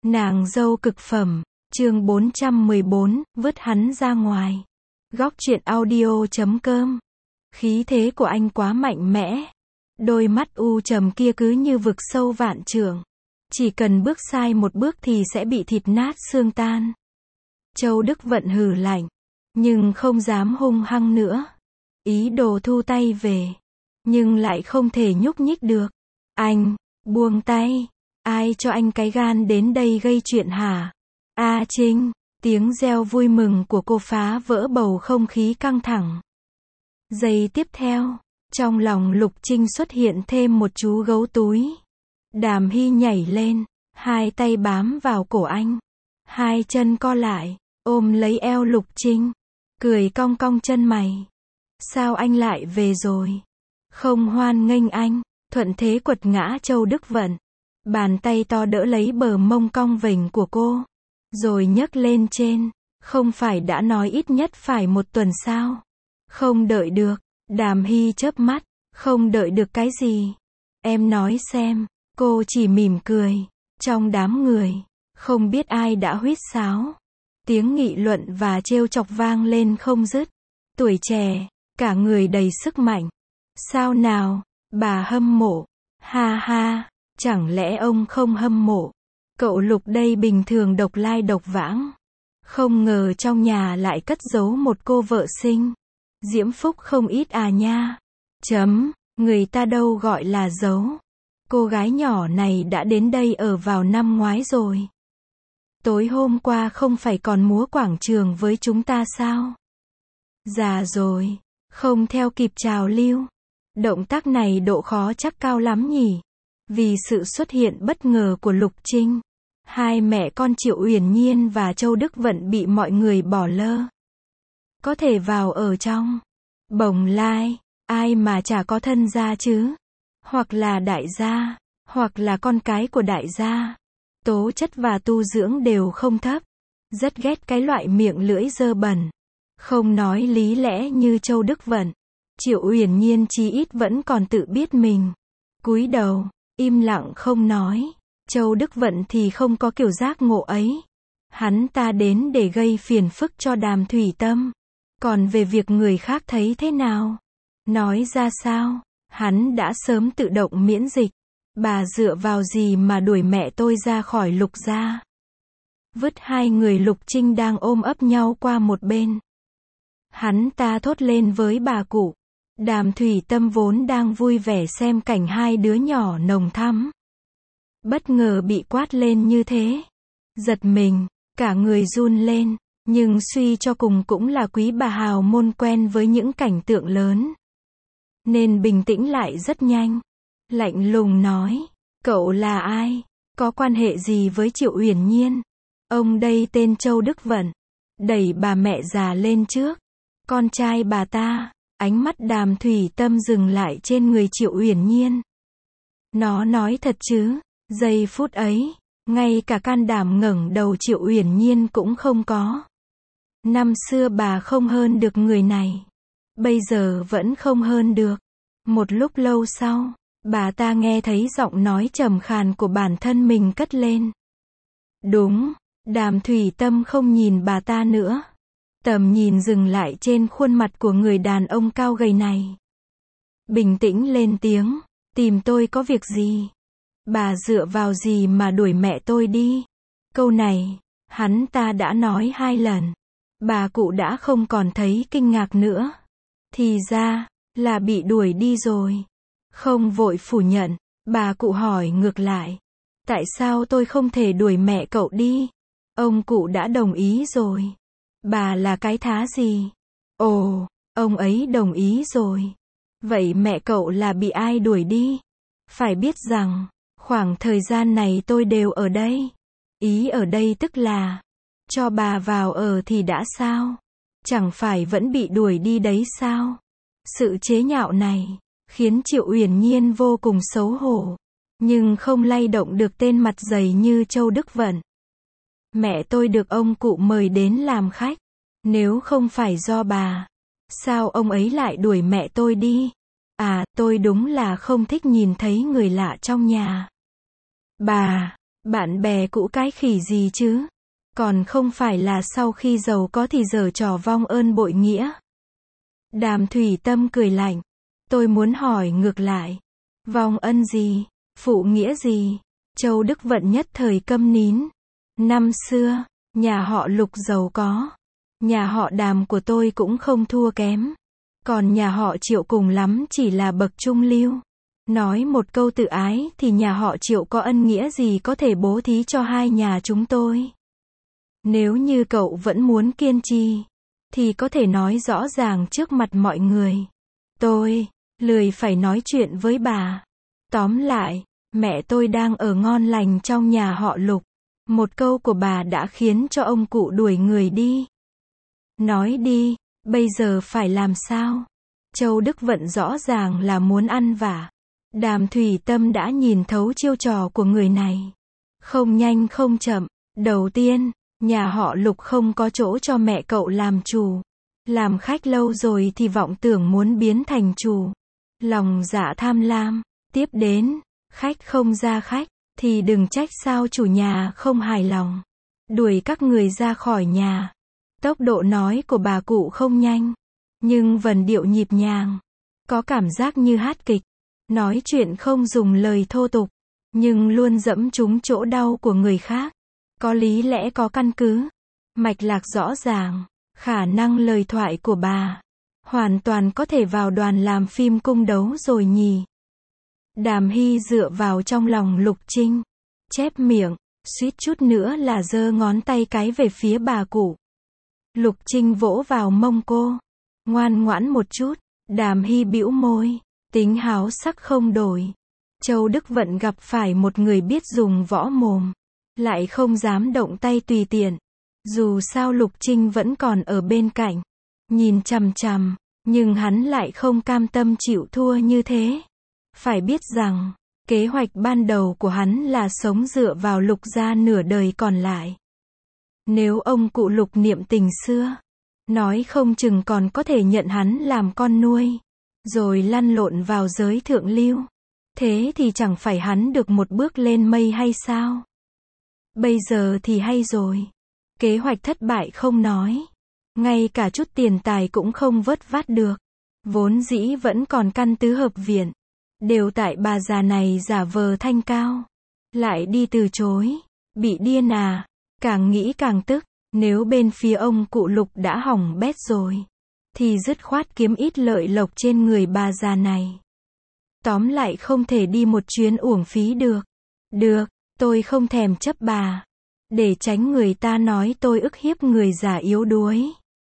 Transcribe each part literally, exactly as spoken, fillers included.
Nàng dâu cực phẩm, chương bốn trăm mười bốn, vứt hắn ra ngoài. Góc truyện audio chấm com. Khí thế của anh quá mạnh mẽ. Đôi mắt u trầm kia cứ như vực sâu vạn trượng. Chỉ cần bước sai một bước thì sẽ bị thịt nát xương tan. Châu Đức Vận hừ lạnh, nhưng không dám hung hăng nữa. Ý đồ thu tay về, nhưng lại không thể nhúc nhích được. Anh, buông tay. Ai cho anh cái gan đến đây gây chuyện hả? A Trinh, tiếng reo vui mừng của cô phá vỡ bầu không khí căng thẳng. Giây tiếp theo, trong lòng Lục Trinh xuất hiện thêm một chú gấu túi. Đàm Hy nhảy lên, hai tay bám vào cổ anh. Hai chân co lại, ôm lấy eo Lục Trinh, cười cong cong chân mày. Sao anh lại về rồi? Không hoan nghênh anh, thuận thế quật ngã Châu Đức Vận. Bàn tay to đỡ lấy bờ mông cong vểnh của cô, rồi nhấc lên trên. Không phải đã nói ít nhất phải một tuần sao? Không đợi được. Đàm Hy chớp mắt. Không đợi được cái gì? Em nói xem. Cô chỉ mỉm cười. Trong đám người, không biết ai đã huýt sáo. Tiếng nghị luận và trêu chọc vang lên không dứt. Tuổi trẻ, cả người đầy sức mạnh. Sao nào, bà hâm mộ? Ha ha. Chẳng lẽ ông không hâm mộ? Cậu Lục đây bình thường độc lai độc vãng. Không ngờ trong nhà lại cất giấu một cô vợ xinh. Diễm phúc không ít à nha. Chấm, người ta đâu gọi là giấu. Cô gái nhỏ này đã đến đây ở vào năm ngoái rồi. Tối hôm qua không phải còn múa quảng trường với chúng ta sao? Già rồi, không theo kịp trào lưu. Động tác này độ khó chắc cao lắm nhỉ? Vì sự xuất hiện bất ngờ của Lục Trinh, hai mẹ con Triệu Uyển Nhiên và Châu Đức Vận bị mọi người bỏ lơ. Có thể vào ở trong Bồng Lai, ai mà chả có thân gia chứ? Hoặc là đại gia, hoặc là con cái của đại gia. Tố chất và tu dưỡng đều không thấp. Rất ghét cái loại miệng lưỡi dơ bẩn, không nói lý lẽ như Châu Đức Vận. Triệu Uyển Nhiên chí ít vẫn còn tự biết mình. Cúi đầu, im lặng không nói. Châu Đức Vận thì không có kiểu giác ngộ ấy. Hắn ta đến để gây phiền phức cho Đàm Thủy Tâm. Còn về việc người khác thấy thế nào, nói ra sao, hắn đã sớm tự động miễn dịch. Bà dựa vào gì mà đuổi mẹ tôi ra khỏi Lục gia? Vứt hai người Lục Trinh đang ôm ấp nhau qua một bên. Hắn ta thốt lên với bà cụ. Đàm Thủy Tâm vốn đang vui vẻ xem cảnh hai đứa nhỏ nồng thắm. Bất ngờ bị quát lên như thế. Giật mình, cả người run lên, nhưng suy cho cùng cũng là quý bà hào môn quen với những cảnh tượng lớn. Nên bình tĩnh lại rất nhanh. Lạnh lùng nói, cậu là ai? Có quan hệ gì với Triệu Uyển Nhiên? Ông đây tên Châu Đức Vận. Đẩy bà mẹ già lên trước. Con trai bà ta. Ánh mắt Đàm Thủy Tâm dừng lại trên người Triệu Uyển Nhiên. Nó nói thật chứ? Giây phút ấy, ngay cả can đảm ngẩng đầu Triệu Uyển Nhiên cũng không có. Năm xưa bà không hơn được người này. Bây giờ vẫn không hơn được. Một lúc lâu sau, bà ta nghe thấy giọng nói trầm khàn của bản thân mình cất lên. Đúng, Đàm Thủy Tâm không nhìn bà ta nữa. Tầm nhìn dừng lại trên khuôn mặt của người đàn ông cao gầy này. Bình tĩnh lên tiếng, tìm tôi có việc gì? Bà dựa vào gì mà đuổi mẹ tôi đi? Câu này, hắn ta đã nói hai lần. Bà cụ đã không còn thấy kinh ngạc nữa. Thì ra, là bị đuổi đi rồi. Không vội phủ nhận, bà cụ hỏi ngược lại. Tại sao tôi không thể đuổi mẹ cậu đi? Ông cụ đã đồng ý rồi. Bà là cái thá gì? Ồ, ông ấy đồng ý rồi. Vậy mẹ cậu là bị ai đuổi đi? Phải biết rằng, khoảng thời gian này tôi đều ở đây. Ý ở đây tức là, cho bà vào ở thì đã sao? Chẳng phải vẫn bị đuổi đi đấy sao? Sự chế nhạo này, khiến Triệu Uyển Nhiên vô cùng xấu hổ. Nhưng không lay động được tên mặt dày như Châu Đức Vận. Mẹ tôi được ông cụ mời đến làm khách. Nếu không phải do bà, sao ông ấy lại đuổi mẹ tôi đi? À, tôi đúng là không thích nhìn thấy người lạ trong nhà. Bà, Bạn bè cũ cái khỉ gì chứ? Còn không phải là sau khi giàu có thì giở trò vong ơn bội nghĩa. Đàm Thủy Tâm cười lạnh. Tôi muốn hỏi ngược lại. Vong ân gì? Phụ nghĩa gì? Châu Đức Vận nhất thời câm nín. Năm xưa, nhà họ Lục giàu có. Nhà họ Đàm của tôi cũng không thua kém. Còn nhà họ Triệu cùng lắm chỉ là bậc trung lưu. Nói một câu tự ái thì nhà họ Triệu có ân nghĩa gì có thể bố thí cho hai nhà chúng tôi. Nếu như cậu vẫn muốn kiên trì, thì có thể nói rõ ràng trước mặt mọi người. Tôi lười phải nói chuyện với bà. Tóm lại, mẹ tôi đang ở ngon lành trong nhà họ Lục. Một câu của bà đã khiến cho ông cụ đuổi người đi. Nói đi, bây giờ phải làm sao? Châu Đức Vận rõ ràng là muốn ăn vả. Đàm Thủy Tâm đã nhìn thấu chiêu trò của người này. Không nhanh không chậm. Đầu tiên, nhà họ Lục không có chỗ cho mẹ cậu làm chủ. Làm khách lâu rồi thì vọng tưởng muốn biến thành chủ. Lòng dạ tham lam. Tiếp đến, khách không ra khách, thì đừng trách sao chủ nhà không hài lòng. Đuổi các người ra khỏi nhà. Tốc độ nói của bà cụ không nhanh, nhưng vần điệu nhịp nhàng. Có cảm giác như hát kịch. Nói chuyện không dùng lời thô tục, nhưng luôn dẫm trúng chỗ đau của người khác. Có lý lẽ có căn cứ. Mạch lạc rõ ràng. Khả năng lời thoại của bà hoàn toàn có thể vào đoàn làm phim cung đấu rồi nhỉ. Đàm Hy dựa vào trong lòng Lục Trinh, chép miệng, suýt chút nữa là giơ ngón tay cái về phía bà cụ. Lục Trinh vỗ vào mông cô. Ngoan ngoãn một chút. Đàm Hy bĩu môi. Tính háo sắc không đổi. Châu Đức Vận gặp phải một người biết dùng võ mồm, lại không dám động tay tùy tiện. Dù sao Lục Trinh vẫn còn ở bên cạnh, nhìn chằm chằm, nhưng hắn lại không cam tâm chịu thua như thế. Phải biết rằng, kế hoạch ban đầu của hắn là sống dựa vào Lục gia nửa đời còn lại. Nếu ông cụ Lục niệm tình xưa, nói không chừng còn có thể nhận hắn làm con nuôi, rồi lăn lộn vào giới thượng lưu. Thế thì chẳng phải hắn được một bước lên mây hay sao? Bây giờ thì hay rồi. Kế hoạch thất bại không nói. Ngay cả chút tiền tài cũng không vớt vát được. Vốn dĩ vẫn còn căn tứ hợp viện. Đều tại bà già này giả vờ thanh cao. Lại đi từ chối. Bị điên à? Càng nghĩ càng tức. Nếu bên phía ông cụ Lục đã hỏng bét rồi, thì dứt khoát kiếm ít lợi lộc trên người bà già này. Tóm lại không thể đi một chuyến uổng phí được. Được, tôi không thèm chấp bà. Để tránh người ta nói tôi ức hiếp người già yếu đuối.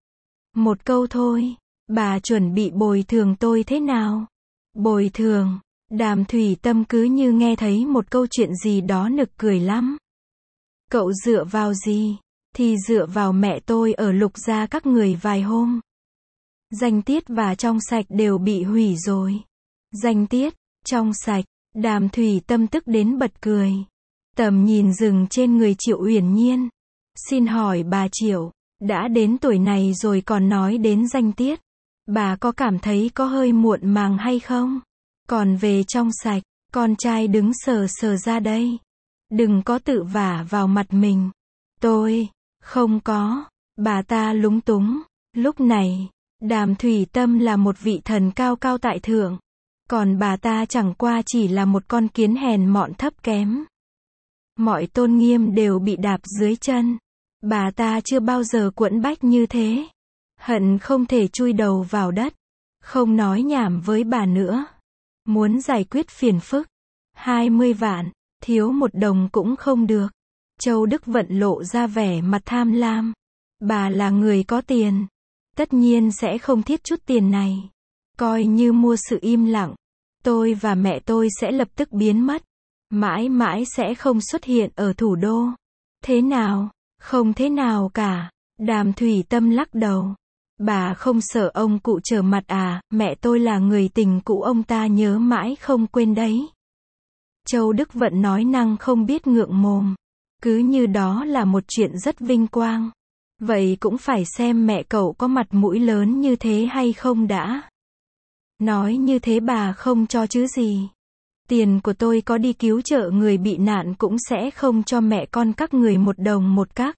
Một câu thôi, bà chuẩn bị bồi thường tôi thế nào? Bồi thường? Đàm Thủy Tâm cứ như nghe thấy một câu chuyện gì đó nực cười lắm. Cậu dựa vào gì? Thì dựa vào mẹ tôi ở Lục gia các người vài hôm. Danh tiết và trong sạch đều bị hủy rồi. Danh tiết, trong sạch, Đàm Thủy Tâm tức đến bật cười. Tầm nhìn dừng trên người Triệu Uyển Nhiên. Xin hỏi bà Triệu, đã đến tuổi này rồi còn nói đến danh tiết. Bà có cảm thấy có hơi muộn màng hay không? Còn về trong sạch, con trai đứng sờ sờ ra đây. Đừng có tự vả vào mặt mình. Tôi, không có. Bà ta lúng túng. Lúc này, Đàm Thủy Tâm là một vị thần cao cao tại thượng. Còn bà ta chẳng qua chỉ là một con kiến hèn mọn thấp kém. Mọi tôn nghiêm đều bị đạp dưới chân. Bà ta chưa bao giờ quẫn bách như thế. Hận không thể chui đầu vào đất. Không nói nhảm với bà nữa. Muốn giải quyết phiền phức. hai mươi vạn, thiếu một đồng cũng không được. Châu Đức Vận lộ ra vẻ mặt tham lam. Bà là người có tiền. Tất nhiên sẽ không thiết chút tiền này. Coi như mua sự im lặng. Tôi và mẹ tôi sẽ lập tức biến mất. Mãi mãi sẽ không xuất hiện ở thủ đô. Thế nào? Không thế nào cả. Đàm Thủy Tâm lắc đầu. Bà không sợ ông cụ trở mặt à? Mẹ tôi là người tình cũ ông ta nhớ mãi không quên đấy. Châu Đức Vận nói năng không biết ngượng mồm. Cứ như đó là một chuyện rất vinh quang. Vậy cũng phải xem mẹ cậu có mặt mũi lớn như thế hay không đã. Nói như thế bà không cho chứ gì. Tiền của tôi có đi cứu trợ người bị nạn cũng sẽ không cho mẹ con các người một đồng một các.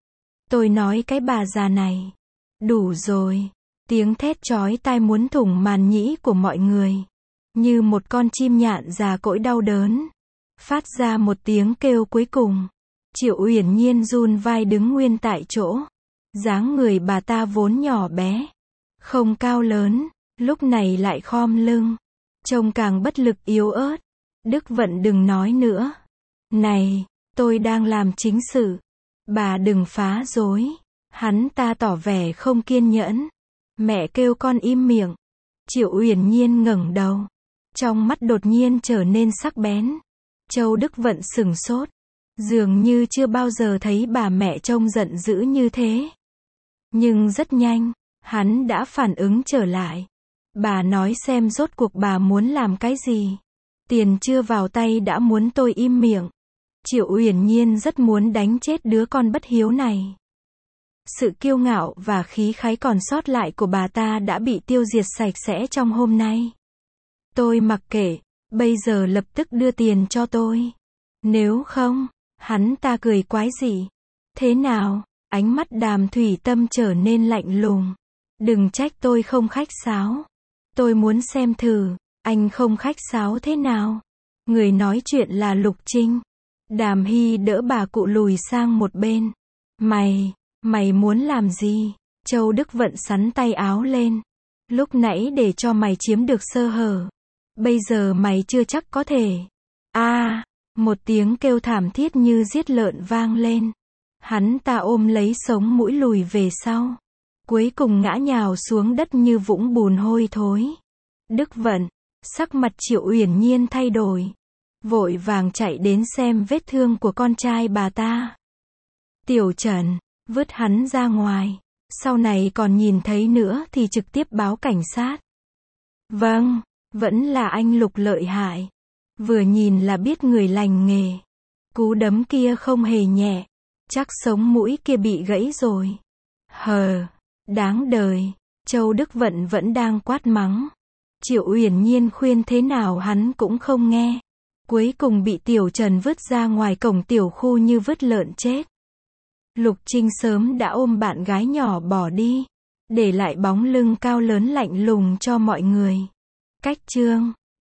Tôi nói cái bà già này. Đủ rồi. Tiếng thét chói tai muốn thủng màn nhĩ của mọi người. Như một con chim nhạn già cỗi đau đớn. Phát ra một tiếng kêu cuối cùng. Triệu Uyển Nhiên run vai đứng nguyên tại chỗ. Dáng người bà ta vốn nhỏ bé. Không cao lớn. Lúc này lại khom lưng. Trông càng bất lực yếu ớt. Đức Vận đừng nói nữa. Này, tôi đang làm chính sự. Bà đừng phá rối. Hắn ta tỏ vẻ không kiên nhẫn. Mẹ kêu con im miệng. Triệu Uyển Nhiên ngẩng đầu. Trong mắt đột nhiên trở nên sắc bén. Châu Đức Vận sửng sốt. Dường như chưa bao giờ thấy bà mẹ trông giận dữ như thế. Nhưng rất nhanh, hắn đã phản ứng trở lại. Bà nói xem rốt cuộc bà muốn làm cái gì. Tiền chưa vào tay đã muốn tôi im miệng. Triệu Uyển Nhiên rất muốn đánh chết đứa con bất hiếu này. Sự kiêu ngạo và khí khái còn sót lại của bà ta đã bị tiêu diệt sạch sẽ trong hôm nay. Tôi mặc kệ, bây giờ lập tức đưa tiền cho tôi. Nếu không, hắn ta cười quái dị. Thế nào? Ánh mắt Đàm Thủy Tâm trở nên lạnh lùng. Đừng trách tôi không khách sáo. Tôi muốn xem thử, anh không khách sáo thế nào. Người nói chuyện là Lục Trinh. Đàm Hy đỡ bà cụ lùi sang một bên. Mày, mày muốn làm gì? Châu Đức Vận sắn tay áo lên. Lúc nãy để cho mày chiếm được sơ hở. Bây giờ mày chưa chắc có thể. A, à, một tiếng kêu thảm thiết như giết lợn vang lên. Hắn ta ôm lấy sống mũi lùi về sau. Cuối cùng ngã nhào xuống đất như vũng bùn hôi thối. Đức Vận, sắc mặt Triệu Uyển Nhiên thay đổi. Vội vàng chạy đến xem vết thương của con trai bà ta. Tiểu Trần, vứt hắn ra ngoài. Sau này còn nhìn thấy nữa thì trực tiếp báo cảnh sát. Vâng, vẫn là anh Lục lợi hại. Vừa nhìn là biết người lành nghề. Cú đấm kia không hề nhẹ. Chắc sống mũi kia bị gãy rồi. Hờ, đáng đời. Châu Đức Vận vẫn đang quát mắng. Triệu Uyển Nhiên khuyên thế nào hắn cũng không nghe. Cuối cùng bị Tiểu Trần vứt ra ngoài cổng tiểu khu như vứt lợn chết. Lục Trinh sớm đã ôm bạn gái nhỏ bỏ đi. Để lại bóng lưng cao lớn lạnh lùng cho mọi người. Cách chương